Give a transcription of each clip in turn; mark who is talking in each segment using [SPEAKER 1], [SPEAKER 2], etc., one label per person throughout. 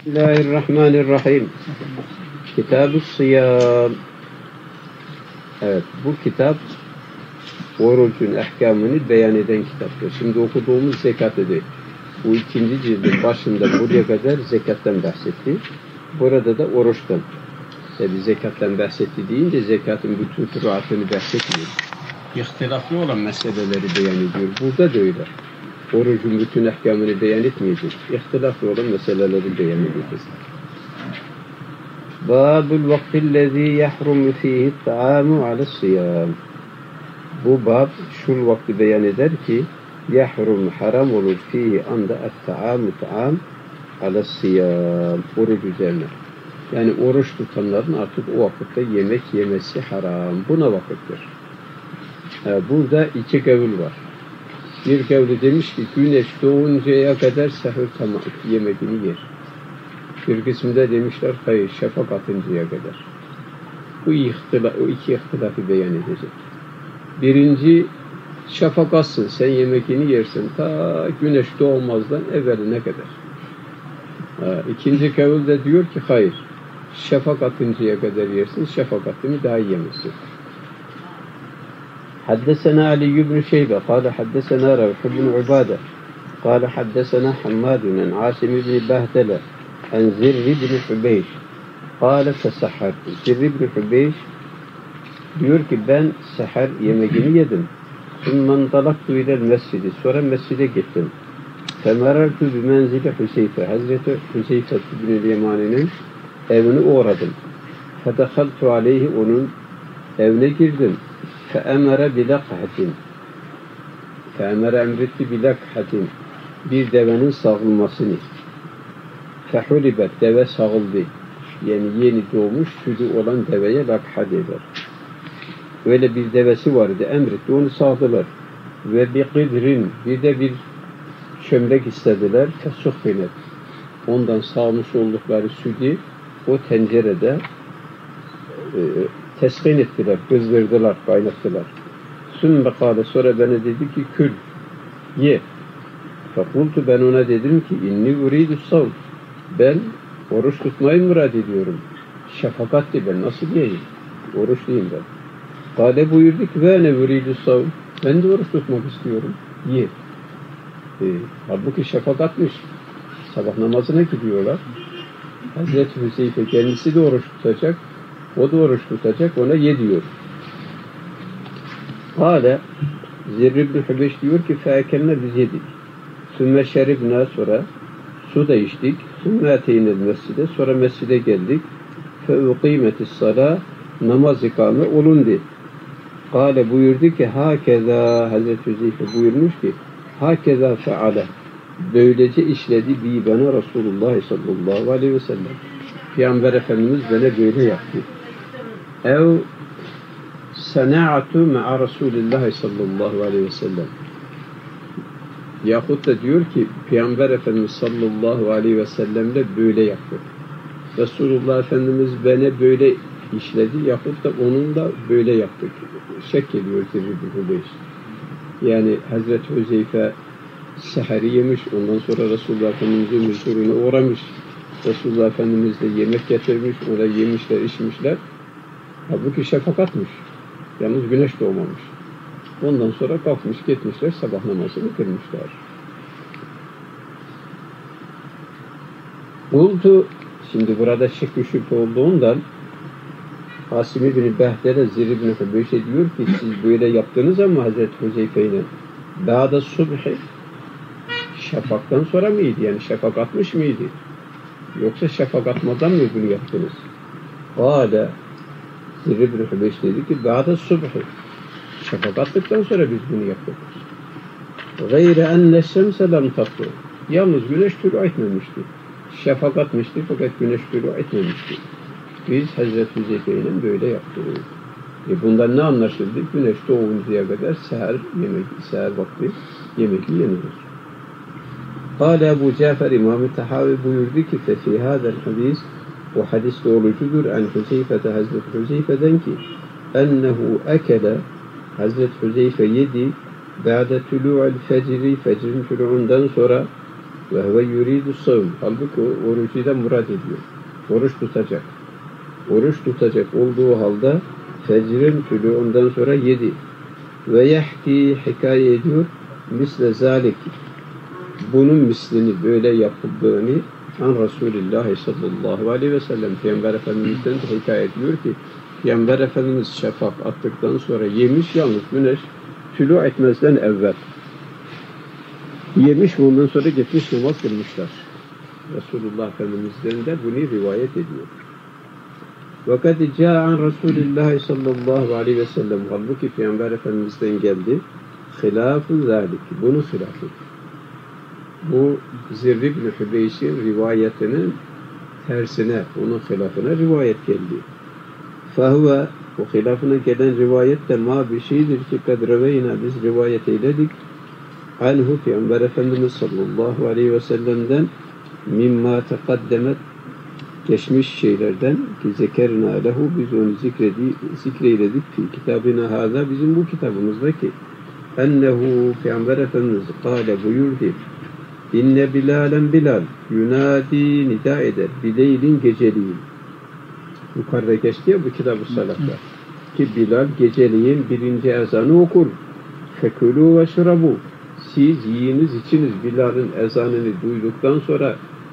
[SPEAKER 1] Bismillahirrahmanirrahim. Kitab-ı Siyam. Evet, bu kitap orucun ahkamını beyan eden kitaptır. Şimdi okuduğumuz zekatı değil. Bu ikinci cildin başında buraya kadar zekattan bahsetti. Burada da oruçtan. Tabi zekattan bahsetti deyince zekatın bütün furuatını bahsetmiyor. İhtilaflı olan meseleleri beyan ediyor. Burada da öyle. Orucun bütün ahkamını beyan etmeyecek. İhtilaflı olan meseleleri beyan edecek. Babul vaktillezî yahrumu fîhi ta'amu alessiyâm. Bu bab şu vakti beyan eder ki yahrum haram olur fihi anda et-ta'amu ta'am alessiyâm. Oruç üzerine. Yani oruç tutanların artık o vakitte yemek yemesi haram. Buna vakittir. Burada iki kavil var. Bir kavli demiş ki güneş doğuncaya kadar sahur yemeğini yer. Bir kısmında demişler hayır şafak atıncaya kadar. Bu iki ihtilafı beyan edecek. Birinci şafak atsın sen yemeğini yersin ta güneş doğmazdan evveline kadar. İkinci kavil de diyor ki hayır şafak atıncaya kadar yersin şafak atını daha yemezsin. حدثنا علي بن شيبة قال حدثنا روح بن عبادة قال حدثنا حماد عن عاصم بن بهدلة عن زر بن حبيش قال تسحرت. Zir بن حبيش diyor ki ben seher yemeğini yedim. ثم انطلقت إلى المسجد. Sonra mescide gittim. فمررت بمنزل حذيفة. Hazreti Huzeyfe bin Yemani'nin evine uğradım. فدخلت عليه. Onun evine girdim. فَاَمَرَ بِلَقْحَةٍ فَاَمَرَ emretti بِلَقْحَةٍ bir devenin sağılmasını. فَحُلِبَتْ deve sağıldı. Yani yeni doğmuş sütü olan deveye lakha derler. Öyle bir devesi vardı. Emretti. Onu sağdılar. Ve بِقِدْرٍ bir de bir çömlek istediler. فَسُخِّنَتْ ondan sağmış oldukları sütü o tencerede teskin ettiler, kızdırdılar, kaynattılar. Sümme kâle sonra bana dedi ki kül, ye. Fakultu ben ona dedim ki inni uridu savm. Ben oruç tutmayı murad ediyorum. Şefakatli ben nasıl yiyeyim? Oruçluyum ben. Kâle buyurdu ki ve ne uridu savm. Ben de oruç tutmak istiyorum. Ye. Halbuki şefakatmiş. Sabah namazına gidiyorlar. Hazreti Hüseyfe kendisi de oruç tutacak. O da oruç tutacak, ona ye diyor. Hala Zir ibn Hubeş diyor ki feekelne biz yedik. Sümme şeribna sonra su da içtik. Sümme eteynel mescide sonra mescide geldik. Feuqimetis sala namaz ikame olundu. Kale buyurdu ki hakeza Hazreti Hüzeyfe buyurmuş ki hakeza feale böylece işledi bi bana Resulullah sallallahu aleyhi ve sellem. Peygamber Efendimiz bana böyle yaptı. Ev sana'atu ma'a Resulullah sallallahu aleyhi ve sellem. Yahut da diyor ki Peygamber Efendimiz sallallahu aleyhi ve sellemle böyle yaptı. Resulullah Efendimiz bana böyle işledi. Yahut da onunla böyle yaptık. Şek ediyor Zir-i yani Hazreti Hüzeyfe seheri yemiş. Ondan sonra Resulullah Efendimiz'in huzuruna uğramış. Resulullah Efendimiz de yemek getirmiş. Ona yemişler, içmişler. Halbuki şefakatmış. Yalnız güneş doğmamış. Ondan sonra kalkmış, gitmişler, sabah namazını kılmışlar. Buldu. Şimdi burada şek-i şüphe olduğundan Asim ibn Behdere Zir ibn Hubeş'e diyor ki siz böyle yaptınız ama Hazreti Hüzeyfe ile Ba'da subhi şafaktan sonra mıydı? Yani şafak atmış mıydı? Yoksa şafak atmadan mı bunu yaptınız? Hala Zir ibn Hubeş dedi ki Ba'da subhi şafak attıktan sonra biz bunu yaptık. Gayre enne şemse lem tatlu. Yalnız güneş tülü etmemişti. Şafak atmıştı fakat güneş tülü etmemişti. Biz Hazreti Hüzeyfe ile böyle yaptık. Bundan ne anlaşıldı? Güneş doğuncaya kadar seher vakti yemek yenilir. Kâle Ebu Cafer İmam-ı Tahavi buyurdu ki fefî hâzel hadis o hadis doğrucudur en Hüzeyfe'de Hazreti Hüzeyfe'den ki ennehu ekele Hazreti Hüzeyfe yedi ba'de tulu'al fecri fecrin tulu'undan sonra Ve huve yuridu savm. Halbuki o orucuyla murad ediyor. Oruç tutacak. Oruç tutacak olduğu halde fecrin tülü ondan sonra yedi. Ve yahki hikaye ediyor misle zalik. Bunun mislini böyle yapıldığını an Resulullah sallallahu aleyhi ve sellem Peygamber Efendimiz'den de hikaye ediyor ki Peygamber Efendimiz şafak attıktan sonra yemiş, yalnız güneş tülü etmezden evvel yemiş ve ondan sonra gitmiş namaz kılmışlar. Resulullah Efendimiz'den de bunu rivayet ediyor. Fakat ca'an Resulullah sallallahu aleyhi ve sellem, halbuki Peygamber Efendimiz'den geldi hilâf-ı zâlik, bunun hilafı. Bu Zirr ibn Hübeyş'in rivayetinin tersine, onun hilafına rivayet geldi. Fahve, o hilafına gelen rivayet de ma bir şeydir ki kad reveyna, biz rivayet eyledik anhu Peygamber Efendimiz sallallahu aleyhi ve sellem'den mimma tekaddemet, geçmiş şeylerden ki zekerna lehu, biz onu zikreyledik fi kitabına hâzâ, bizim bu kitabımızdaki ennehu Peygamber Efendimiz kâle buyurdu inne Bilalen Bilal yunadi nida eder bileylin geceliğin. Yukarıda geçti ya bu kitab-ı salatlar ki Bilal geceliğin birinci ezanı okur. Fekülû ve şırabû, siz yiyiniz içiniz. Bilal'in ezanını duyduktan sonra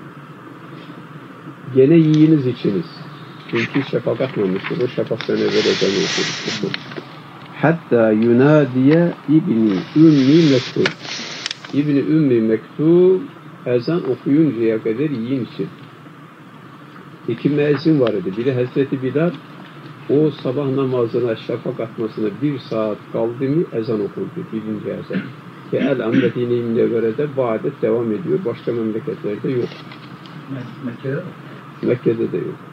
[SPEAKER 1] gene yiyiniz içiniz. Çünkü şafak atmamıştır. O şafaktan evvel ezanı okur. Hatta yunadiye İbni Ümmi Mektub, İbni Ümmi Mektub ezan okuyuncaya kadar yiyin için. İki müezzin var idi. Biri Hazreti Bilal, o sabah namazına şafak atmasına 1 saat kaldı mı ezan okurdu. Birinci ezan. Ki el Medine-i Münevvere'de bu adet devam ediyor. Başka memleketlerde yok. Mekke'de de yok.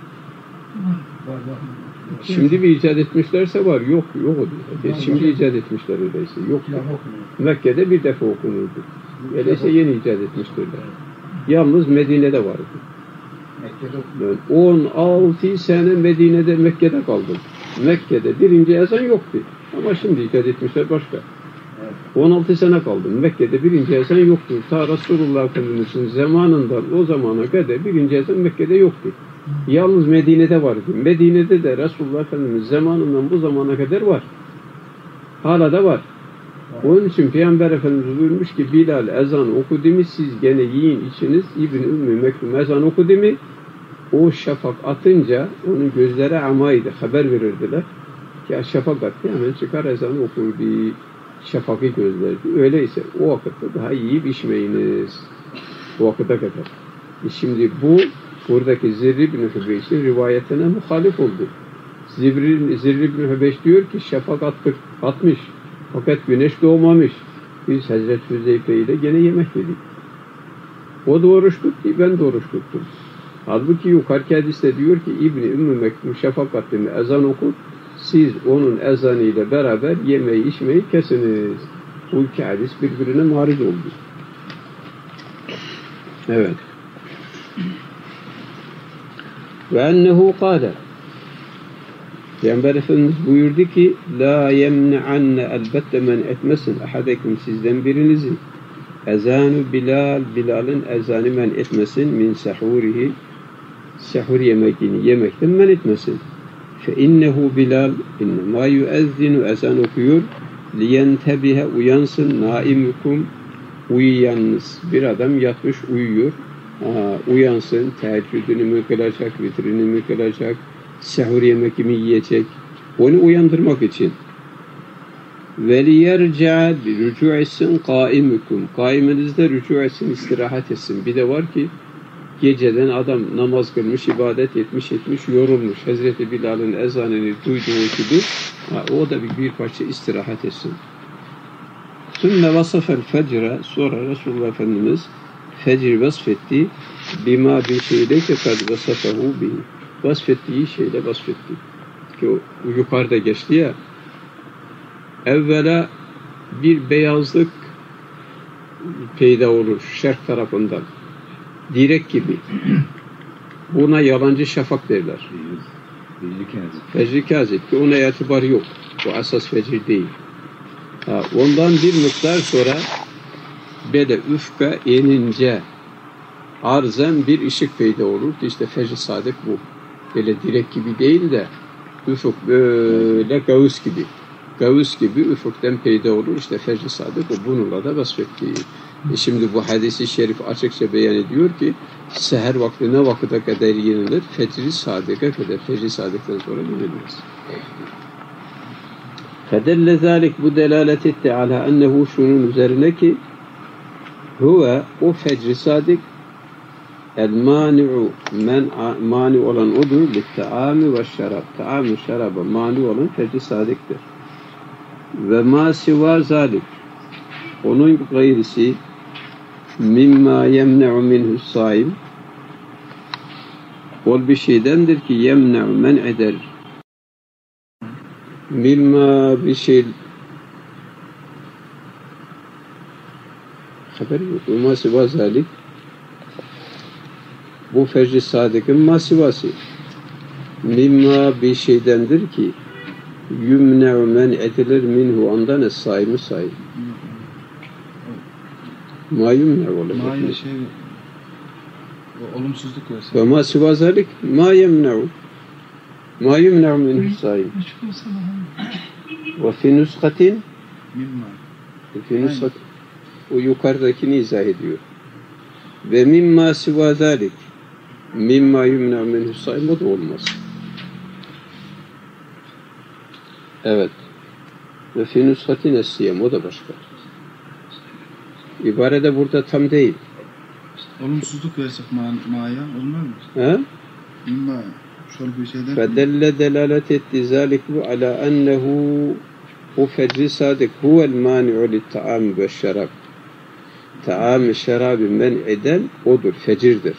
[SPEAKER 1] Şimdi bir icat etmişlerse var. Yok o diyor. Şimdi icat etmişler öyleyse. Yok. Mekke'de bir defa okunurdu. Öyleyse yeni icat etmiştirler. Yalnız Medine'de vardı. Ben 16 sene Medine'de, Mekke'de kaldım. Mekke'de birinci ezan yoktu. Ama şimdi icat etmişler başka. 16 sene kaldım. Mekke'de birinci ezan yoktu. Ta Resulullah Efendimiz'in zamanından o zamana kadar birinci ezan Mekke'de yoktu. Yalnız Medine'de vardı. Medine'de de Resulullah Efendimiz zamanından bu zamana kadar var. Hala da var. Onun için Peygamber Efendimiz buyurmuş ki Bilal ezan okudu mu siz gene yiyin içiniz. İbn-i Ümmü Mektum ezan okudu mu o şafak atınca onun gözleri amaydı. Haber verirdiler ki şafak attı, hemen çıkar ezanı okurdu. Şafakı gözlerdi. Öyleyse o vakitte daha yiyip içmeyiniz. O vakite kadar. Şimdi bu buradaki Zirr ibn Hübeyş'in rivayetine muhalif oldu. Zirr ibn Hübeyş diyor ki şafak atmış. Fakat güneş doğmamış. Biz Hazreti Hüzeyfe ile gene yemek yedik. O da oruç tuttu, ben de oruç tuttum. Halbuki yukarıki hadiste diyor ki İbn-i Ümmü Mektum şafak attığında ezan okur. Siz onun ezanıyla beraber yemeği içmeyi kesiniz. Bu iki hadis birbirine muharif oldu. Evet. Ve ennehu kâle, Peygamber Efendimiz buyurdu ki la yemne'anne, elbette men etmesin ahadekum, sizden birinizi ezanu Bilal, Bilal'in ezanı men etmesin min sahurihi, sahur yemeğini yemekten men etmesin. Fe innehu Bilal innema yuezzinu, ezan okuyor, liyentebihe, uyansın, naimukum, uyuyanınız, bir adam yatmış uyuyor, uyansın, teheccüdünü mü kılacak, vitrini mi kılacak, sahur yemeğimi yiyecek, onu uyandırmak için. وَلِيَرْجَعَ رُجُوْ etsin قَائِمُكُمْ, kaimenizde rücu etsin, istirahat etsin. Bir de var ki geceden adam namaz kılmış, ibadet etmiş, yorulmuş. Hazreti Bilal'in ezanını duyduğu gibi o da bir parça istirahat etsin. ثُمَّ وَصَفَ الْفَجْرَ, sonra Resulullah Efendimiz fecri vasfetti, bima bir şeyle ki kad vasafahu bihi, vasfettiği şeyle vasfetti. Ki o yukarıda geçti ya, evvela bir beyazlık peyda olur şerk tarafından. Direk gibi. Buna yalancı şafak derler. Fecr-i kazip ki ona itibar yok. Bu asas fecr değil. Ondan bir miktar sonra böyle üfka enince arzen bir ışık peyda olur. İşte fecr-i sadık bu. Böyle direk gibi değil de ufuk böyle gavus gibi. Gavus gibi ufuktan peyda olur. İşte fecr-i sadık o. Bununla da vasfettiği. Şimdi bu hadisi şerif açıkça beyan ediyor ki seher vakti ne vakıta kadar yenilir? Fecr-i sadıka kadar. Fecr-i sadıktan sonra yenilmez. Fedelle zalik bu delalet etti ala ennehu şunun üzerine ki huve o fecr-i sadık el mani'u mani olan odur litta'ami ve şarab. Ta'ami şaraba mani olan fecr-i sadıktır. Ve ma siva zalik onun gayrisi mimma yemne'u minhu saim ol bir şeydendir ki yemne'u men eder mimma bir şey haberi yok. Ve ma siva zalik bu fecr-i sadıkın masivası mimma bir şeydendir ki yumne'u men edilir minhu ondan es-saimi saim. Ma yumne'u olacak.
[SPEAKER 2] Ma şey olumsuzluk versin.
[SPEAKER 1] Ve ma siva zalik ma yemne'u ma yumne'u minhu saim. Ve fi nuskatin
[SPEAKER 2] Mimma.
[SPEAKER 1] fi nuskat o yukarıdakini izah ediyor. Ve mimma siva zalik mimma yumne'u minhu saim o da olmaz. Evet. Ve fi nuskatin es-siyam o da başka. İbare de burada tam değil.
[SPEAKER 2] Olumsuzluk versek ma'ya olmaz mı?
[SPEAKER 1] Ha?
[SPEAKER 2] Mimma şöyle bir şeyler.
[SPEAKER 1] Fedelle delalet etti zalik bu ala ennehu o fecr-i sadık huvel mani'u litta'am ve şarab. Ta'am-ı şarabı men eden odur, fecirdir.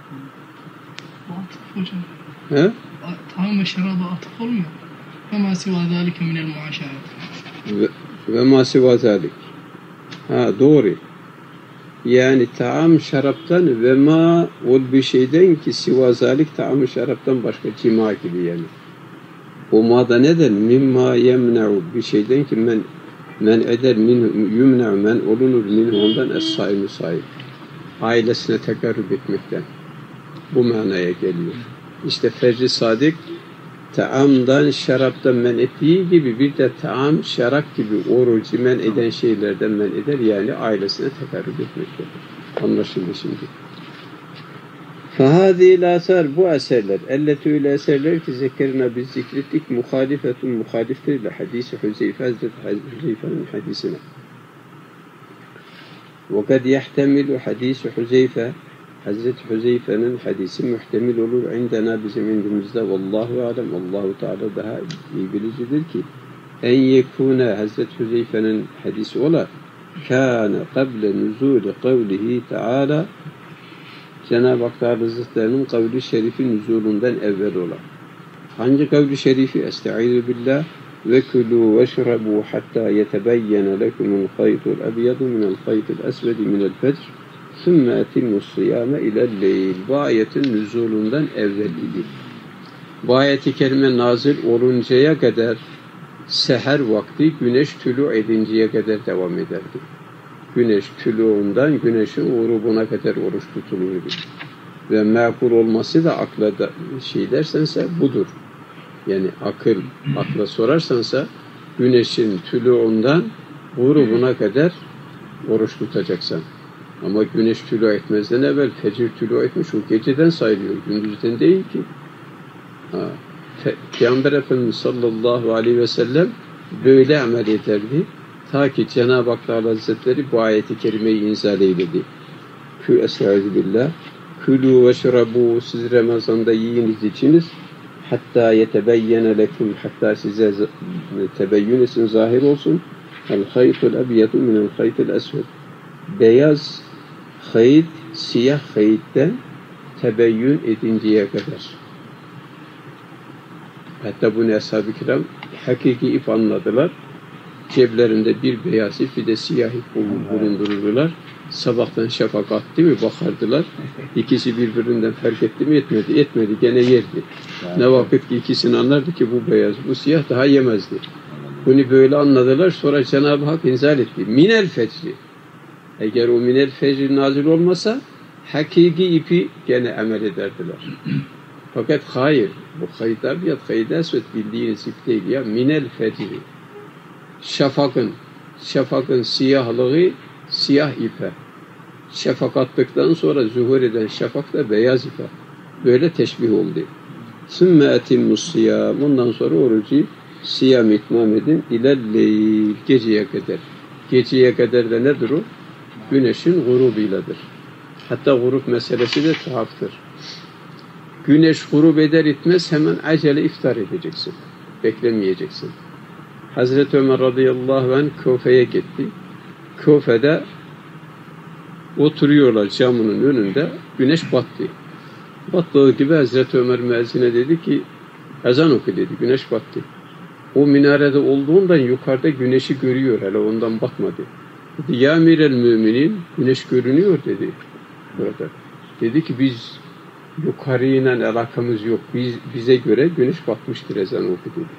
[SPEAKER 3] Atıf hocam.
[SPEAKER 1] Ha?
[SPEAKER 3] Ta'am ve şaraba atıf olmuyor. Ve ma siva zalike minel muaşaret.
[SPEAKER 1] Ve ma siva zalik. Ha doğru. Yani taam şaraptan ve ma ol bir şeyden ki siva zalik taam şaraptan başka cima gibi yani. O ma'da neden? Mimma yemne'u bir şeyden ki men eder min yumne'u men olunur min ondan es-saimi sahip. Ailesine tekarrub etmekten. Bu manaya geliyor. İşte fecr-i sadık taamdan, şaraptan men ettiği gibi bir de taam, şarap gibi orucu men eden şeylerden men eder. Yani ailesine tekarrub etmektedir. Anlaşıldı şimdi. فَهَذِي الْاَثَرْ bu eserler, elletüyle eserler ki zekerine biz zikrettik, muhalifetun muhaliftir ile hadisi Hüzeyfe, Hazreti Hüzeyfe'nin hadisine. وَقَدْ يَحْتَمِلُ hadisi Hüzeyfe, Hazreti Hüzeyfe'nin hadisi muhtemil olur indena bizim indimizde vallahu alem Allahu Teala daha iyi bilicidir ki en yekune Hazreti Hüzeyfe'nin hadisi ola kâne kable nuzûli kavlihi Teala Cenab-ı Hak Teala Hazretleri'nin kavli şerifi nüzulundan evvel ola. Hangi kavli şerifi? Estaizu billah ve kulû veşrabû hattâ yetebeyyene lekumul khaytul ebyadu minel khaytil esvedi minel fecr ثُمَّ اَتِمُّ الصِّيَامَ اِلَى اللَّيْلِ Bu ayetin nüzulundan evvel idi. Bu ayet-i kerime nazil oluncaya kadar seher vakti güneş tülû edinceye kadar devam ederdi. Güneş tülûundan güneşin urubuna kadar oruç tutulurdu. Ve makul olması da akla da dersense budur. Yani akla sorarsansa güneşin tülûundan urubuna kadar oruç tutacaksın. Ama güneş tülû etmezden evvel fecir tülû etmiş, o geceden sayılıyor, gündüzden değil ki. Peygamber Efendimiz sallallahu aleyhi ve sellem böyle amel ederdi. Ta ki Cenab-ı Hak Hazretleri bu ayeti kerimeyi inzal eyledi. Estaizu billah. Külû ve şerabû siz Ramazan'da yiyiniz içiniz. Hatta yetebeyyene lekum hatta size tebeyyün etsin, zahir olsun. El haytul ebyadu minel haytil esved. Beyaz hayit, siyah hayitten tebeyyün edinceye kadar. Hatta bunu ashab-ı kiram hakiki ip anladılar. Ceplerinde bir beyaz ip bir de siyah ip bulundururdular. Sabahtan şafak attı mı bakardılar. İkisi birbirinden fark etti mi etmedi. Etmedi gene yerdi. Ne vakit ki ikisini anlardı ki bu beyaz bu siyah daha yemezdi. Bunu böyle anladılar. Sonra Cenab-ı Hak inzal etti. Minel fecri. Eğer o minel fecri nazil olmasa Hakiki ipi gene amel ederdiler. Fakat hayır, bu haydabiyat, haydasvet bildiğiniz ip değil ya, minel fecri. Şafakın siyahlığı siyah ipe. Şafak attıktan sonra zuhur eden şafak da beyaz ipe. Böyle teşbih oldu. Sümme etimmus siyam. Ondan sonra orucu siyam itmam edin. İlelleyl. Geceye kadar. Geceye kadar da nedir o? Güneşin gurubuyladır. Hatta grup meselesi de tuhaftır. Güneş grup eder etmez hemen acele iftar edeceksin. Beklemeyeceksin. Hazreti Ömer radıyallahu anh Kufe'ye gitti. Kufe'de oturuyorlar camının önünde. Güneş battı. Battığı gibi Hazreti Ömer müezzine dedi ki ezan oku dedi. Güneş battı. O minarede olduğundan yukarıda güneşi görüyor. Hele ondan batmadı. Dedi ya emirel müminin güneş görünüyor dedi. Burada. Dedi ki biz yukarıyla alakamız yok. Bize göre güneş batmıştır ezan oku dedi.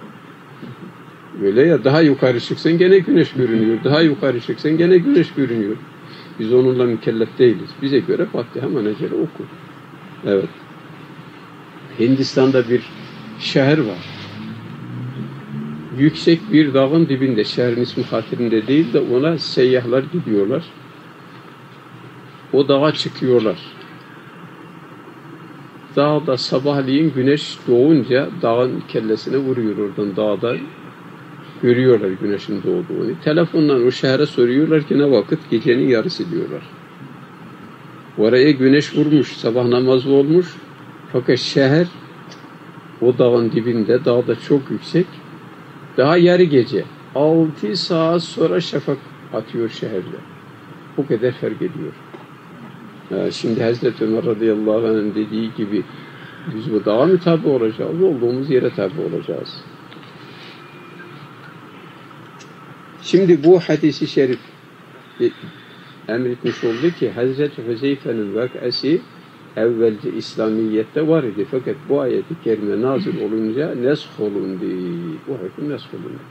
[SPEAKER 1] Öyle ya daha yukarı çıksan gene güneş görünüyor. Daha yukarı çıksan gene güneş görünüyor. Biz onunla mükellef değiliz. Bize göre battı hemen acele oku. Evet. Hindistan'da bir şehir var. Yüksek bir dağın dibinde. Şehrin ismi hatırında değil de ona seyyahlar gidiyorlar. O dağa çıkıyorlar. Dağda sabahleyin güneş doğunca dağın kellesine vuruyor oradan dağda. Görüyorlar güneşin doğduğunu. Telefonla o şehre soruyorlar ki ne vakit? Gecenin yarısı diyorlar. Oraya güneş vurmuş, sabah namazı olmuş. Fakat şehir o dağın dibinde, dağda çok yüksek. Daha yarı gece. 6 saat sonra şafak atıyor şehirde. Bu kadar fark ediyor. Şimdi Hazreti Ömer radıyallahu anh'ın dediği gibi biz bu dağa mı tabi olacağız? Olduğumuz yere tabi olacağız. Şimdi bu hadisi şerif emretmiş oldu ki Hazreti Hüzeyfe'nin vakası evvelce İslamiyet'te var idi. Fakat bu ayeti kerime nazil olunca nesk olundu. Bu hüküm nesk olundu.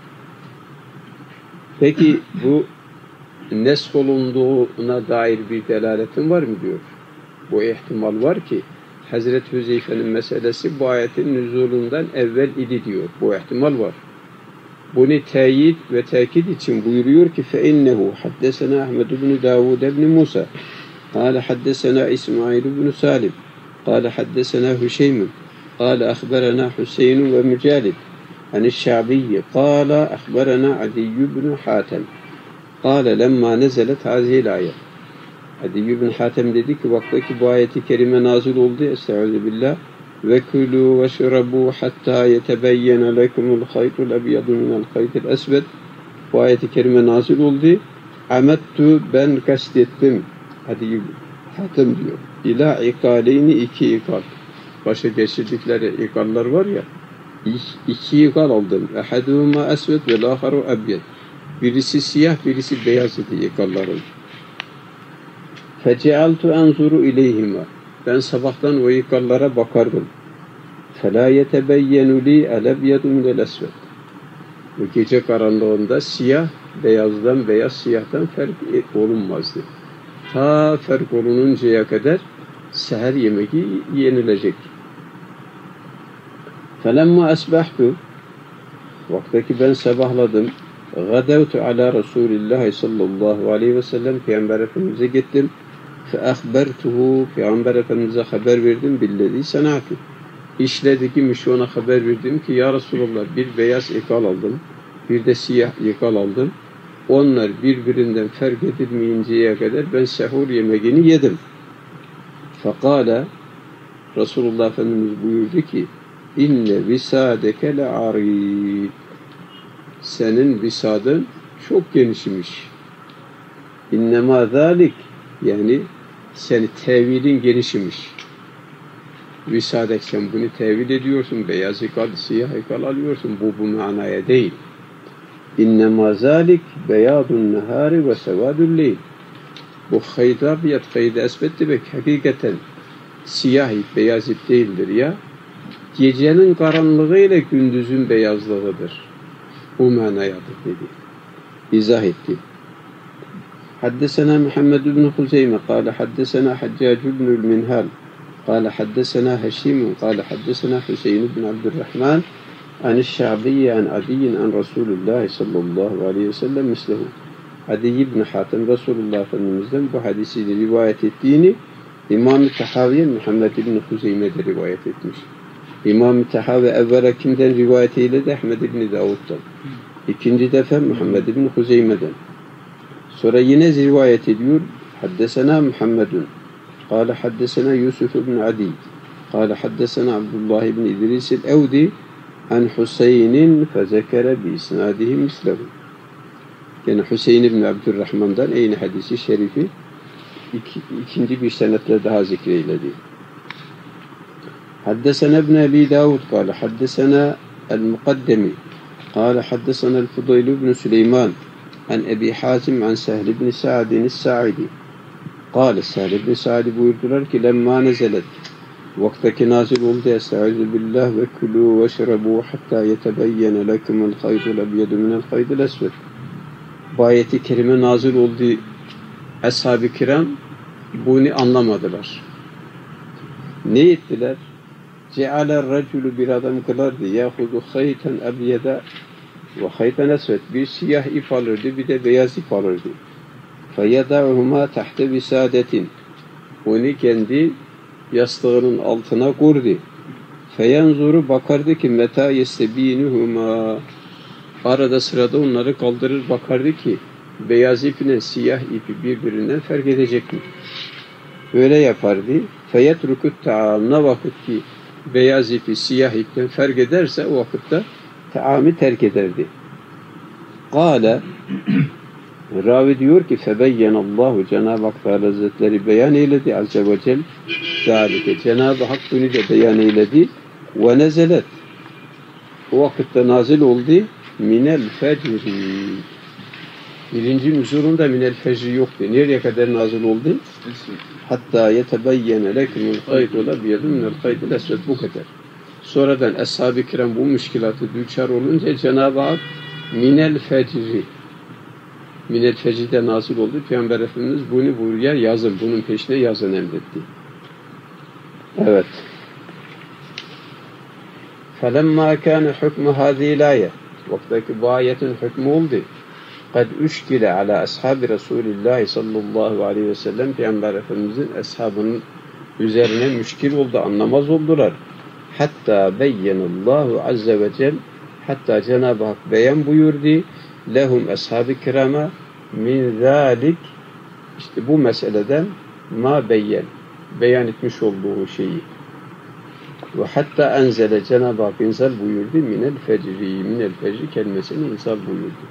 [SPEAKER 1] Peki bu nesk olunduğuna dair bir delaletin var mı diyor. Bu ihtimal var ki Hazreti Hüzeyfe'nin meselesi bu ayetin nüzulundan evvel idi diyor. Bu ihtimal var. Bunu teyit ve tekit için buyuruyor ki فَاِنَّهُ حَدَّسَنَا أحمد بن داود بن موسى قال حدثنا إسماعيل بن سالم قال حدثنا هشيم قال أخبرنا حسين ومجالد عن الشعبي قال أخبرنا عدي بن حاتم قال لما نزلت هذه الآية Adi bin Hatem dedi ki vaktaki bu ayeti kerime nazil oldu. Estağfirullah. Ve kulu ve şrabu hatta yetebeyyene lekumul haytul ebyadu minel haytil esved. Bu ayeti kerime nazil oldu. Amettu ben kastettim. Adi bin Hatem diyor. İla ikaleyni 2 ikal. Başa geçirdikleri ikallar var ya. 2 ikal aldım. Ehaduma esved ve laharu ebyed. Birisi siyah, birisi beyaz idi ikalların. فَجَعَلْتُ اَنْظُرُ اِلَيْهِمَا Ben sabahtan o ikallara bakardım. فَلَا يَتَبَيَّنُ لِي اَلَبْيَدُ مِنَ الْاَسْوَدِ Bu gece karanlığında siyah, beyazdan, beyaz siyahtan fark olunmazdı. Ta fark olununcaya kadar seher yemeği yenilecek. فَلَمَّا أَسْبَحْتُ Vaktaki ben sabahladım. غَدَوْتُ عَلَى رَسُولِ اللّٰهِ sallallahu aleyhi ve sellem Peygamber Efendimiz'e gittim. فَاَخْبَرْتُهُ Peygamber Efendimiz'e haber verdim. بِالَّذ۪ي سَنَعْتُ İşlediğim işi ona haber verdim ki ya Resulallah bir beyaz ikal aldım. Bir de siyah ikal aldım. Onlar birbirinden fark edilmeyinceye kadar ben sehur yemeğini yedim. فَقَالَ Resulullah Efendimiz buyurdu ki اِنَّ وِسَادَكَ لَعَرِيدٍ Senin visadın çok genişmiş. İnnemâ zâlik yani senin tevilin genişmiş. Visadek sen bunu tevil ediyorsun. Beyaz ikal, siyah ikal alıyorsun. Bu manaya değil. İnnemâ zâlik beyâdun nehâri ve sevâdul leyl. Bu haydabiyat, hayda esbet demek hakikaten siyah ip, beyaz ip değildir ya. Gecenin karanlığı ile gündüzün beyazlığıdır. Bu manayadır dedi. İzah etti. حدثنا محمد بن خزيمة قال حدثنا حجاج بن المنهال قال حدثنا هشيم قال حدثنا حسين بن عبد الرحمن عن الشعبي عن عدي عن رسول الله صلى الله عليه وسلم مثله. Adi ibn Hatim Resulullah Efendimiz'den bu hadisi rivayet ettiğini İmam-ı Tahaviye Muhammed ibn Huzeyme'de rivayet etmiş. İmam-ı Tahavi evvela kimden rivayet eyledi? Ahmed ibn Davud'dan. İkinci defa Muhammed ibn Huzeyme'den. Sonra yine rivayet ediyor. Haddesena Muhammedun. Kale haddesena Yusuf ibn Adi. Kale haddesena Abdullah ibn İdris el-Evdi an Hüseyin'in fezekere bi isnadihi mislehu. Yani Hüseyin ibn Abdurrahman'dan aynı hadisi şerifi ikinci bir senetle daha zikreyledi. Haddesena ibn Abi Davud kâle haddesena el-Mukaddemi kâle haddesena el-Fudayl ibn Süleyman an Ebi Hazim an Sehl ibn Sa'din es-Sa'idi kâle Sehl ibn Sa'di buyurdular ki lemma nezelet vaktaki nazil oldu estaizu billah ve kulû ve şerabû hattâ yetebeyyene lekumul haydul ebyedu minel haydul esved. Bu ayeti kerime nazil olduğu ashab-ı kiram bunu anlamadılar. Ne ettiler? Cealer raculu bir adam kılardı. Yahudu hayten ebyeda ve hayten esved. Bir siyah ip alırdı, bir de beyaz ip alırdı. Feyeda'uhuma tahte visadetin. Onu kendi yastığının altına kurdu. Feyenzuru bakardı ki meta yestebinuhuma. Arada sırada onları kaldırır bakardı ki beyaz iple siyah ipi birbirinden fark edecek mi? Öyle yapardı. Feyetrukut ta'am. Ne vakit ki beyaz ipi siyah ipten fark ederse o vakitte ta'amı terk ederdi. Kâle ravi diyor ki febeyyenallahu Cenab-ı Hak Teala Hazretleri beyan eyledi azze ve cel zâlike. Cenab-ı Hak bunu da beyan eyledi ve nezelet. O vakitte nazil oldu minel fecri. Birinci nüzulunda minel fecri yoktu. Nereye kadar nazil oldu? Hatta yetebeyyene lekümül haydul ebyedu minel haydul esved. Bu kadar. Sonradan ashab-ı kiram bu müşkilatı düçar olunca Cenab-ı Hak minel fecri de nazil oldu. Peygamber Efendimiz bunu buraya yazın. Bunun peşine yazın emretti. Evet. فَلَمَّا كَانَ حُكْمُ هَذِهِ الْآيَةِ Vaktaki bu ayetin hükmü oldu. قَدْ اُشْكِلَ عَلَى أَصْحَابِ رَسُولِ اللّٰهِ sallallahu aleyhi ve sellem Peygamber Efendimizin eshabının üzerine müşkil oldu, anlamaz oldular. Hatta beyyenallahu azze ve cel hatta Cenab-ı Hak beyan buyurdu lehum ashab-ı kirama min zalik işte bu meseleden ma beyan etmiş olduğu şeyi ve hatta enzele Cenab-ı Hak inzal buyurdu minel fecri kelimesini inzal buyurdu.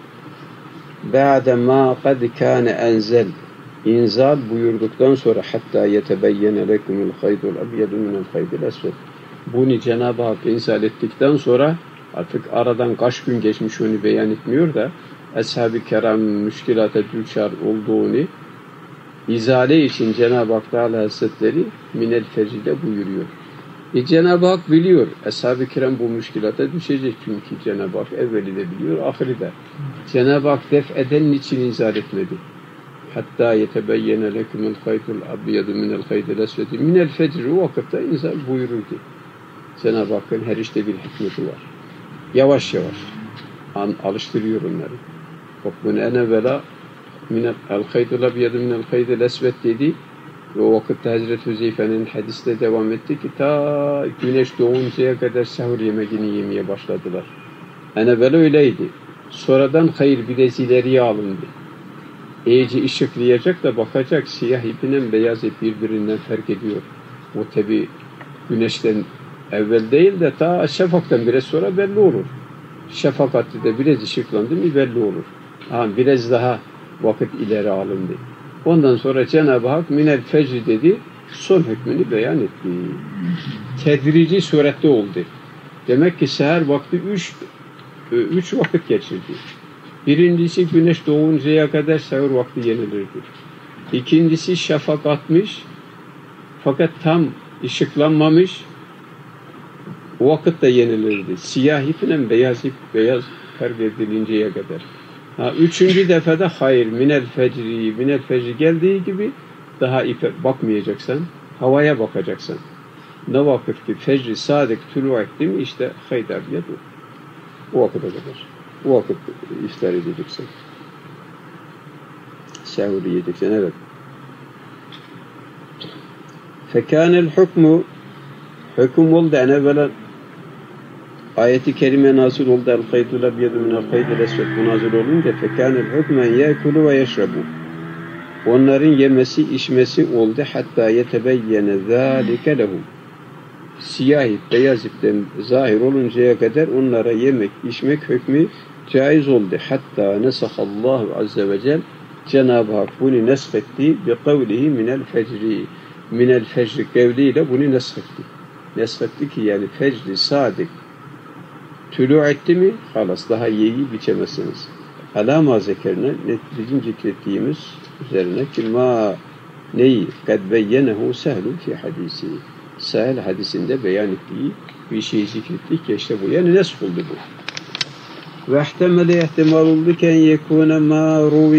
[SPEAKER 1] Ba'de ma kad kâne enzel inzal buyurduktan sonra hatta yetebeyyene lekumul haydul ebyedu minel haydul esved. Bunu Cenab-ı Hak inzal ettikten sonra artık aradan kaç gün geçmiş onu beyan etmiyor da ashab-ı kiram müşkilata düçar olduğunu izale için Cenab-ı Hak Teala Hazretleri minel fecride buyuruyor. Cenab-ı Hak biliyor. Ashab-ı kiram bu müşkilata düşecek çünkü Cenab-ı Hak evveli de biliyor, ahiri de. Cenab-ı Hak def edenin için inzal etmedi. Hatta yetebeyyene lekumul haydul abyadu minel haydul esvedi minel fecri o vakitte inzal buyururdu. Cenab-ı Hakk'ın her işte bir hikmeti var. Yavaş yavaş alıştırıyor onları. Bak bunu en evvela minel haydul abyadu minel haydul esved dedi. Ve o vakitte Hazreti Hüzeyfe'nin hadiste devam etti ki ta güneş doğuncaya kadar sahur yemeğini yemeye başladılar. En evvel öyleydi. Sonradan hayır biraz ileriye alındı. İyice ışıklayacak da bakacak siyah ipinen beyaz ip birbirinden fark ediyor. O tabi güneşten evvel değil de ta şafaktan biraz sonra belli olur. Şafak attı da biraz ışıklandı mı belli olur. Biraz daha vakit ileri alındı. Ondan sonra Cenab-ı Hak minel fecri dedi, son hükmünü beyan etti. Tedrici surette oldu. Demek ki seher vakti üç vakit geçirdi. Birincisi güneş doğuncaya kadar seher vakti yenilirdi. İkincisi şafak atmış, fakat tam ışıklanmamış, o vakit de yenilirdi. Siyah iple beyaz fark edilinceye kadar. Üçüncü defede hayır minel fecri geldiği gibi daha ipe bakmayacaksın. Havaya bakacaksın. Ne vakit ki fecri sadık tulu etti mi işte haydar yedi. O vakıta kadar. O vakit iftar edeceksin. Sahur yiyeceksin. Evet. Fekânel hukmu hüküm oldu en evvela ayeti kerime nasıl oldu el kaydul abyadu minel kaydul esved bu nazil olunca fekânel hükmen yekulu ve yeşrebu onların yemesi içmesi oldu hatta yetebeyyene zâlike lehum siyah ip beyaz ipten zahir oluncaya kadar onlara yemek içmek hükmü caiz oldu. Hatta nesahallahu azze ve cel Cenab-ı Hak bunu neshetti bi kavlihi minel fecri kavliyle bunu neshetti. Neshetti ki yani fecri sadık tülü etti mi halas daha yeği biçemezsiniz. Alama zekerine bizim zikrettiğimiz üzerine ki ma neyi kad beyyenehu sehlun fi hadisi. Sahel hadisinde beyan ettiği bir şeyi zikrettik ki işte bu. Yani nesk oldu bu. Ve ihtemele ihtimal oldu ki en yekune ma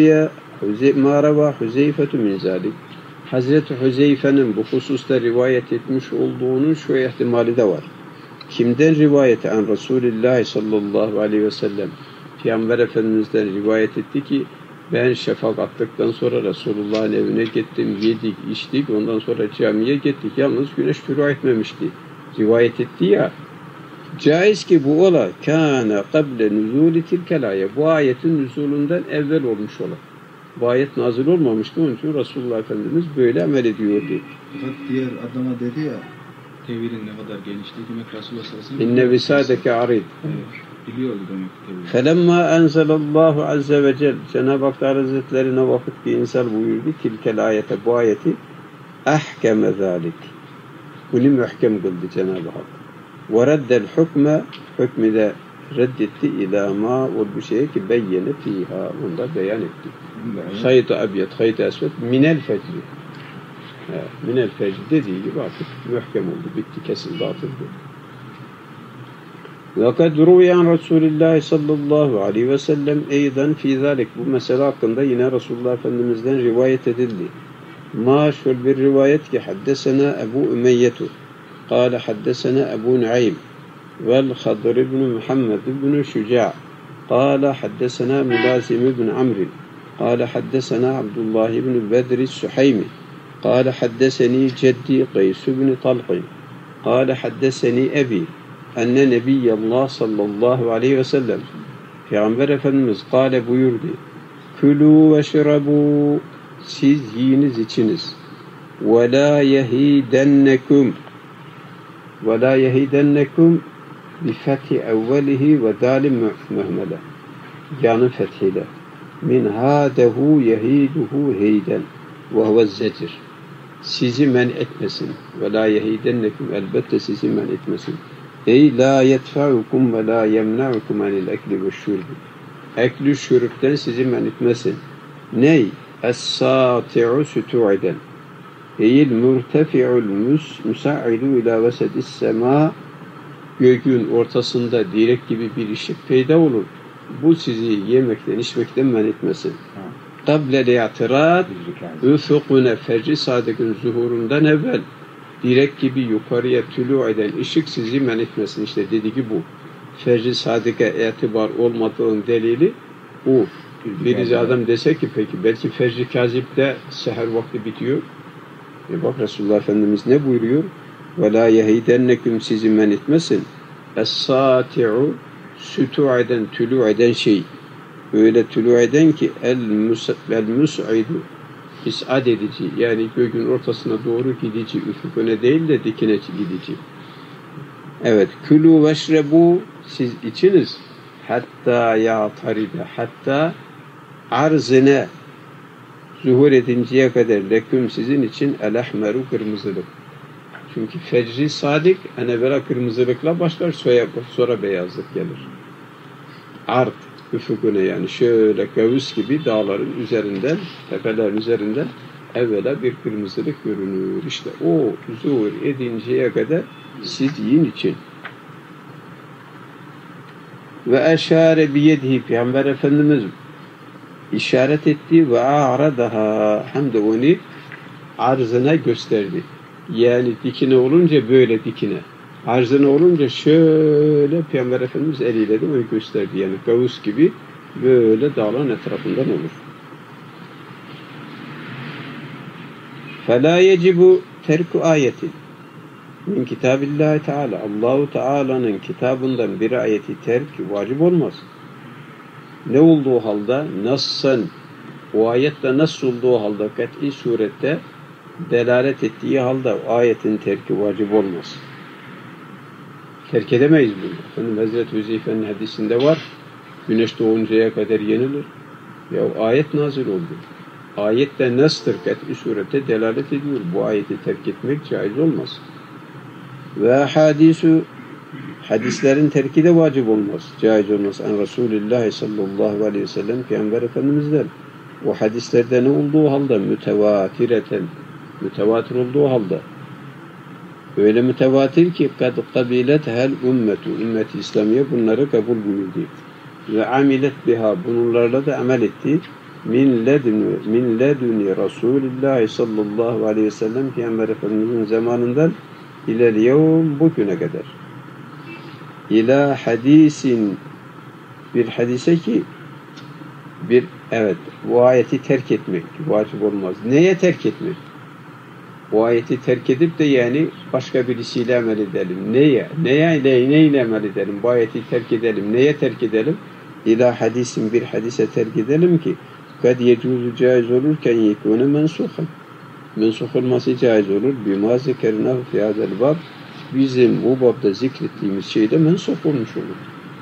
[SPEAKER 1] rava Hüzeyfetu min zalik. Hazreti Hüzeyfe'nin bu hususta rivayet etmiş olduğunun şu ihtimali de var. Kimden rivayet an Resulullah sallallahu aleyhi ve sellem Peygamber Efendimiz'den rivayet etti ki ben şafak attıktan sonra Resulullah'ın evine gittim, yedik, içtik, ondan sonra camiye gittik. Yalnız güneş turu etmemişti. Rivayet etti ya, caiz ki bu ola, kâne kable nüzûli tilkel ayet. Bu ayetin nüzulünden evvel olmuş ola. Bu ayet nazil olmamıştı, onun için Resulullah Efendimiz böyle amel ediyordu.
[SPEAKER 2] Fakat diğer adama dedi ya, tevilin ne kadar genişti, demek Resulullah sallallahu aleyhi ve sellem.
[SPEAKER 1] İnne visadeke arid.
[SPEAKER 2] Biliyordu demek tevil.
[SPEAKER 1] Felemma enzelallahu azze ve cel Cenab-ı Hak Hazretleri ne vakit ki insan buyurdu tilkel ayete bu ayeti ahkeme zalik. Bunu mühkem kıldı Cenab-ı Hak. Ve reddel hükme hükmü de reddetti ila ma ol bir şey ki beyyene fiha. Onu da beyan etti. Hayd-ı abyad, hayd-ı esved minel fecri. Minel fecri dediği gibi artık mühkem oldu. Bitti, kesildi, atıldı. وَقَدْ رُوِيَ عَنْ رَسُولِ اللّٰهِ sallallahu aleyhi ve sellem eyden fî zâlik. Bu mesele hakkında yine Resulullah Efendimiz'den rivayet edildi. Maşhur bir rivayet ki haddesena Ebu Ümeyyetu kâle haddesena Ebu Nuaym vel Hadır ibn Muhammed ibn Şuca' kâle haddesena Mülazim ibn Amr kâle haddesena Abdullah ibn Bedr Süheymi kâle haddeseni ceddi Qays ibn Talq kâle haddeseni Ebi enne Nebiyallah sallallahu aleyhi ve sellem Peygamber Efendimiz kâle buyurdu külû ve şirabu siz yiyiniz içiniz ve la yehidennekum bi fethi evvelihi ve dalim mühmele yanı fethiyle min hâdehu yehiduhu heyden ve huve zecir sizi men etmesin ve la yehidennekum elbette sizi men etmesin. Ey la yedfa'ukum ve la yemna'ukum anil ekli ve şurbi. Ekli şürüpten sizi men etmesin. Ney? Es-sâti'u sütu'iden. Eyil murtefi'ul musa'idû ilâ vesedis semâ. Göğün ortasında direk gibi bir ışık peyda olur. Bu sizi yemekten, içmekten men etmesin. Kablel i'tirâd üfukune fecri sadıkın zuhurundan evvel direk gibi yukarıya tülû eden ışık sizi men etmesin. İşte dediği gibi bu. Fecri sadıka itibar olmadığın delili bu. Birisi adam dese ki peki belki fecri kazipte seher vakti bitiyor. Bak Resulullah Efendimiz ne buyuruyor? وَلَا يَهِدَنَّكُمْ sizi men etmesin. Es-sâti'u sütû eden, tülû eden şey. Öyle tülû eden ki el-mus'idu is'ad edici, yani göğün ortasına doğru gidici, üfukune değil de dikine gidici. Evet, külû veşrebû siz içiniz hatta ya'taride, hatta arzine zuhur edinceye kadar leküm sizin için el-ahmeru kırmızılık. Çünkü fecri sadik evvela kırmızılıkla başlar, sonra beyazlık gelir. Art üfukune, yani şöyle kavus gibi dağların üzerinden, tepelerin üzerinden evvela bir kırmızılık görünür. İşte o zuhur edinceye kadar siz yiyin için. Ve eşare biyedihi, Peygamber Efendimiz işaret etti ve a'radaha hem de onu arzına gösterdi. Yani dikine olunca böyle dikine. Arzına olunca şöyle Peygamber Efendimiz eliyle de onu gösterdi. Yani gavus gibi böyle dağların etrafından olur. فَلَا يَجِبُ terku ayetin min kitabillahi Teala. Allahu Teala'nın kitabından bir ayeti terk vacip olmaz. Ne olduğu halde nassan o ayette nasıl olduğu halde kat'i surette delalet ettiği halde o ayetin terki vacip olmaz. Terk edemeyiz bunu. Efendim Hazreti Hüzeyfe'nin hadisinde var. Güneş doğuncaya kadar yenilir. Ya ayet nazil oldu. Ayette nas'tır kat'i surette delalet ediyor. Bu ayeti terk etmek caiz olmaz. Ve hadislerin terki de vacip olmaz. Caiz olmaz. En Resulullah sallallahu aleyhi ve sellem Peygamber Efendimiz'den o hadislerde ne olduğu halde mütevatir olduğu halde öyle mütevatir ki kad kabilet hel ümmet-i İslamiye bunları kabul buyurdu. Ve amilet biha bunlarla da amel etti. Min leduni Resulullah sallallahu aleyhi ve sellem Peygamber Efendimiz'in zamanından ilel yevm bugüne kadar. İla hadisin bir hadise ki bu ayeti terk etmek vacip olmaz. Neye terk etmek? Bu ayeti terk edip de yani başka birisiyle amel edelim. Neyle amel edelim? Bu ayeti terk edelim. Neye terk edelim? İla hadisin bir hadise terk edelim ki kad yecuzu caiz olurken yekûne mensuhan. Mensuh olması caiz olur. Bima zekernahu fi hadel bab. Bizim bu babda zikrettiğimiz şeyde mensuh olmuş olur.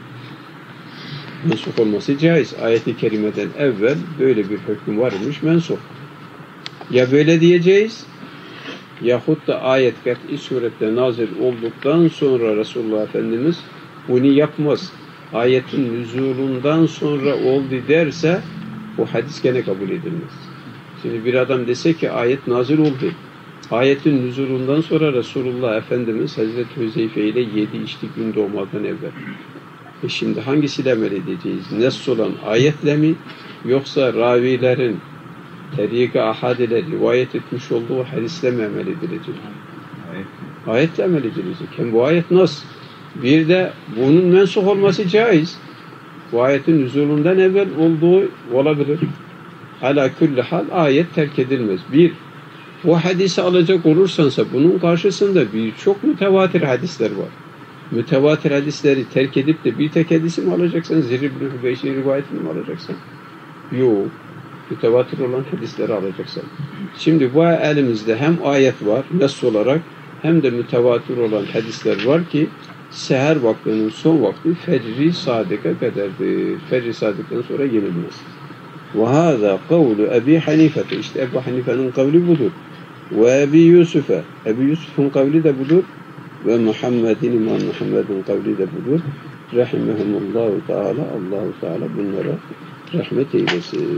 [SPEAKER 1] Mensuh olması caiz. Ayet-i kerimeden evvel böyle bir hüküm varmış, mensuh. Ya böyle diyeceğiz yahut da ayet kat'i surette nazil olduktan sonra Resulullah Efendimiz bunu yapmaz. Ayetin nüzulundan sonra oldu derse bu hadis gene kabul edilmez. Şimdi bir adam dese ki ayet nazil oldu. Ayetin nüzulundan sonra Resulullah Efendimiz Hazreti Hüzeyfe ile yedi içti gün doğmadan evvel. Şimdi hangisiyle amel edeceğiz? Nes olan ayetle mi? Yoksa ravilerin tariq-i ahad ile rivayet etmiş olduğu hadisle mi amel edilecek? Ayetle amel edilecek. Hem bu ayet nas. Bir de bunun mensuh olması caiz. Bu ayetin nüzulundan evvel olduğu olabilir. Ala külli hal ayet terk edilmez. Bu hadisi alacak olursansa bunun karşısında birçok mütevatir hadisler var. Mütevatir hadisleri terk edip de bir tek hadisi mi alacaksın? Zir ibn Hübeyş'in rivayetini mi alacaksın? Yok. Mütevatir olan hadisleri alacaksın. Şimdi bu elimizde hem ayet var nas olarak hem de mütevatir olan hadisler var ki seher vaktinin son vakti fecr-i sadıka kadardır. Fecr-i sadıktan sonra yenilmez. Ve hâzâ kavlu Ebi Hanife'te. İşte Ebu Hanife'nin kavli budur. Ve Ebi Yusuf'e. Ebu Yusuf'un kavli de budur. Ve İmam Muhammed'in kavli de budur. Rahimehumullahu Teala. Allahu Teala bunlara rahmet eylesin.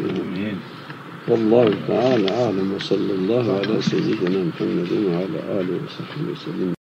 [SPEAKER 1] Vallahu Teala alem ve sallallahu ala seyyidina Muhammedin ve ala alihi ve sahbihi ve sellem.